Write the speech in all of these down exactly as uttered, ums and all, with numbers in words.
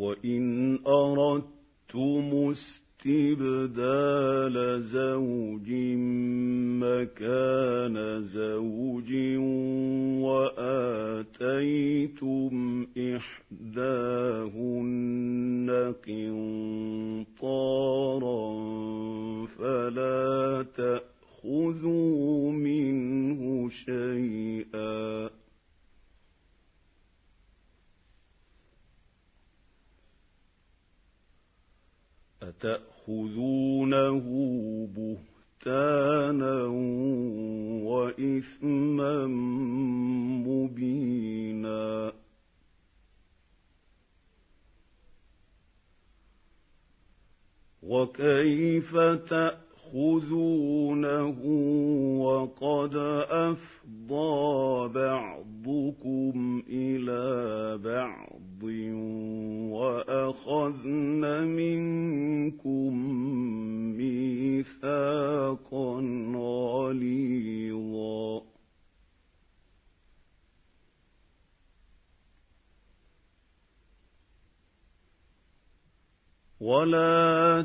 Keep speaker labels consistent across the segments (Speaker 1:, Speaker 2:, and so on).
Speaker 1: وإن أردتم استبدال زوج مكان زوج وآتيتم إحداهن قنطارا فلا تأخذوا منه شيئا أتأخذونه بهتانا وإثما مبينا وكيف تأخذونه وقد أفضى بعضكم إلى بعض وأخذن منكم ميثاقا غليظا ولا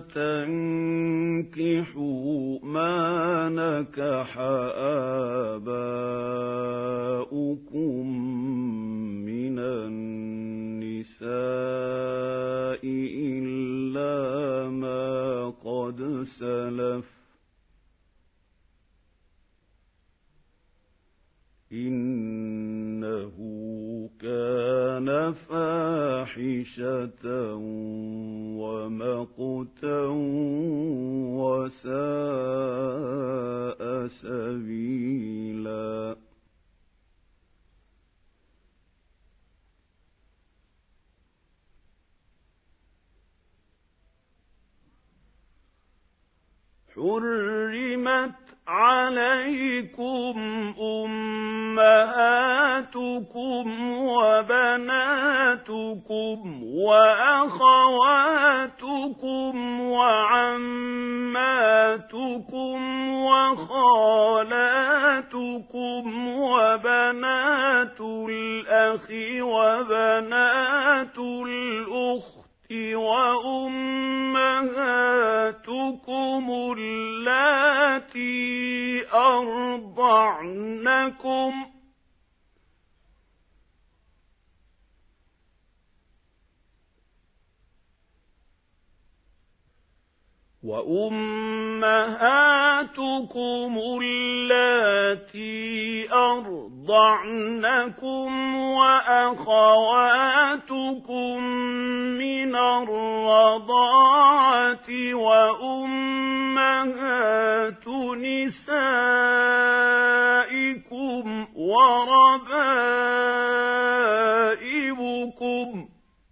Speaker 1: تنكحوا ما نكح آباؤكم من النساء إلا ما قد سلف إنه كان فاحشة ومقتا وساء سبيلا حرمت عليكم أمهاتكم وبناتكم وأخواتكم وعماتكم وخالاتكم وبنات الأخ وبنات الأخت وأمهاتكم اللاتي أرضعنكم وأمهاتكم اللاتي أرضعنكم وأخواتكم من الرضاعة وأمهات نسائكم وربائبكم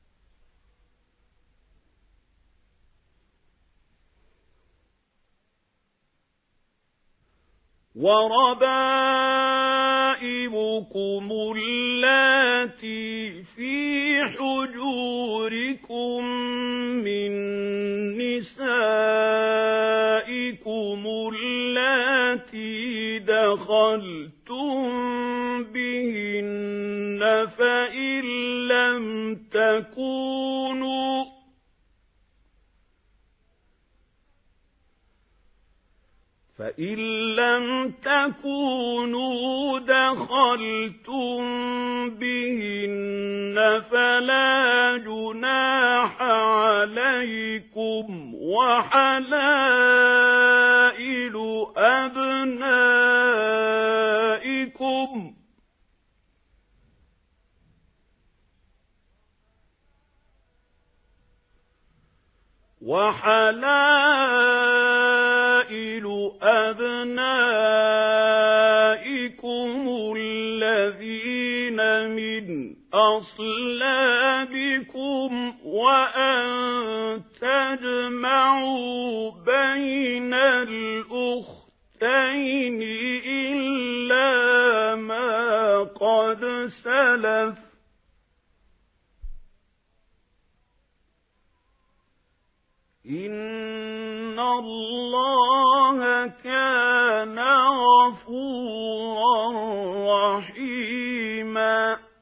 Speaker 1: وربائبكم اللاتي في حجوركم من نسائكم اللاتي دخلتم بهن فإن لم تكونوا فإن لم تكونوا دخلتم بهن فلا جناح عليكم وحلائل أبنائكم وحلائل أبنائكم الذين من أصلابكم وأن تجمعوا بين الأختين إلا ما قد سلف إن الله كان غفورا رحيما